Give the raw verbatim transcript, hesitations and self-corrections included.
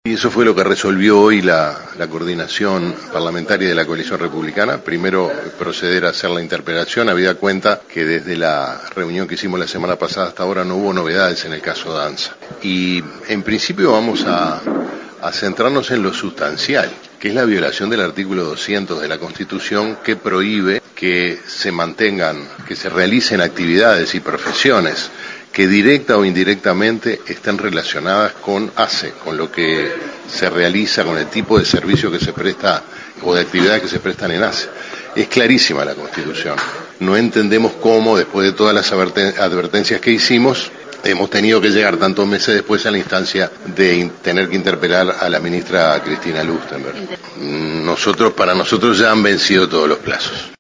Y eso fue lo que resolvió hoy la, la coordinación parlamentaria de la coalición republicana. Primero, proceder a hacer la interpelación, habida cuenta que desde la reunión que hicimos la semana pasada hasta ahora no hubo novedades en el caso Danza. Y en principio vamos a, a centrarnos en lo sustancial, que es la violación del artículo doscientos de la Constitución, que prohíbe que se mantengan, que se realicen actividades y profesiones que directa o indirectamente estén relacionadas con A C E, con lo que se realiza, con el tipo de servicio que se presta o de actividades que se prestan en A C E. Es clarísima la Constitución. No entendemos cómo, después de todas las advertencias que hicimos, hemos tenido que llegar tantos meses después a la instancia de tener que interpelar a la ministra Cristina Lustenberg. Nosotros, para nosotros ya han vencido todos los plazos.